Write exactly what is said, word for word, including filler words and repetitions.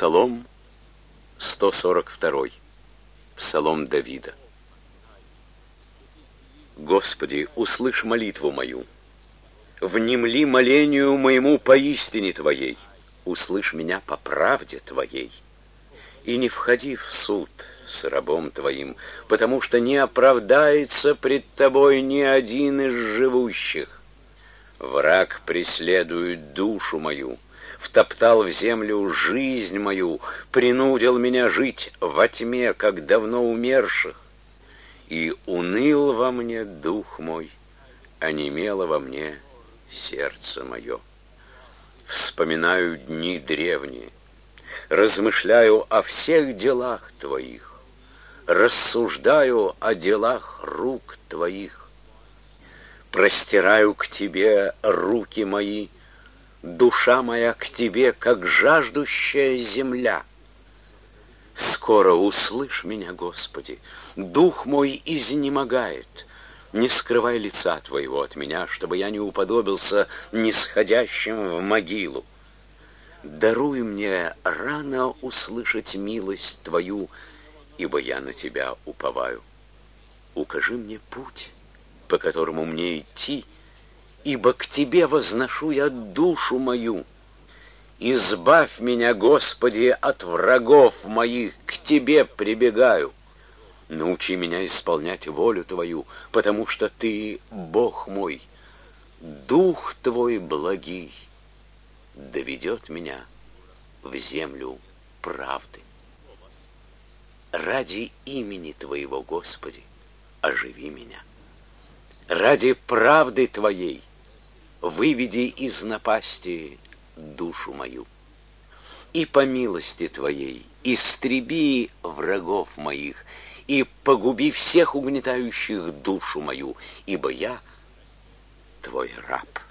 Псалом сто сорок два. Псалом Давида. Господи, услышь молитву мою, внемли молению моему поистине Твоей, услышь меня по правде Твоей, и не входи в суд с рабом Твоим, потому что не оправдается пред Тобой ни один из живущих. Враг преследует душу мою, втоптал в землю жизнь мою, принудил меня жить во тьме, как давно умерших. И уныл во мне дух мой, онемело во мне сердце мое. Вспоминаю дни древние, размышляю о всех делах Твоих, рассуждаю о делах рук Твоих. Простираю к Тебе руки мои, душа моя к Тебе, как жаждущая земля. Скоро услышь меня, Господи, дух мой изнемогает. Не скрывай лица Твоего от меня, чтобы я не уподобился нисходящим в могилу. Даруй мне рано услышать милость Твою, ибо я на Тебя уповаю. Укажи мне путь, по которому мне идти, ибо к Тебе возношу я душу мою. Избавь меня, Господи, от врагов моих, к Тебе прибегаю. Научи меня исполнять волю Твою, потому что Ты, Бог мой, Дух Твой благий доведет меня в землю правды. Ради имени Твоего, Господи, оживи меня. Ради правды Твоей выведи из напасти душу мою. И по милости Твоей истреби врагов моих, и погуби всех угнетающих душу мою, ибо я Твой раб.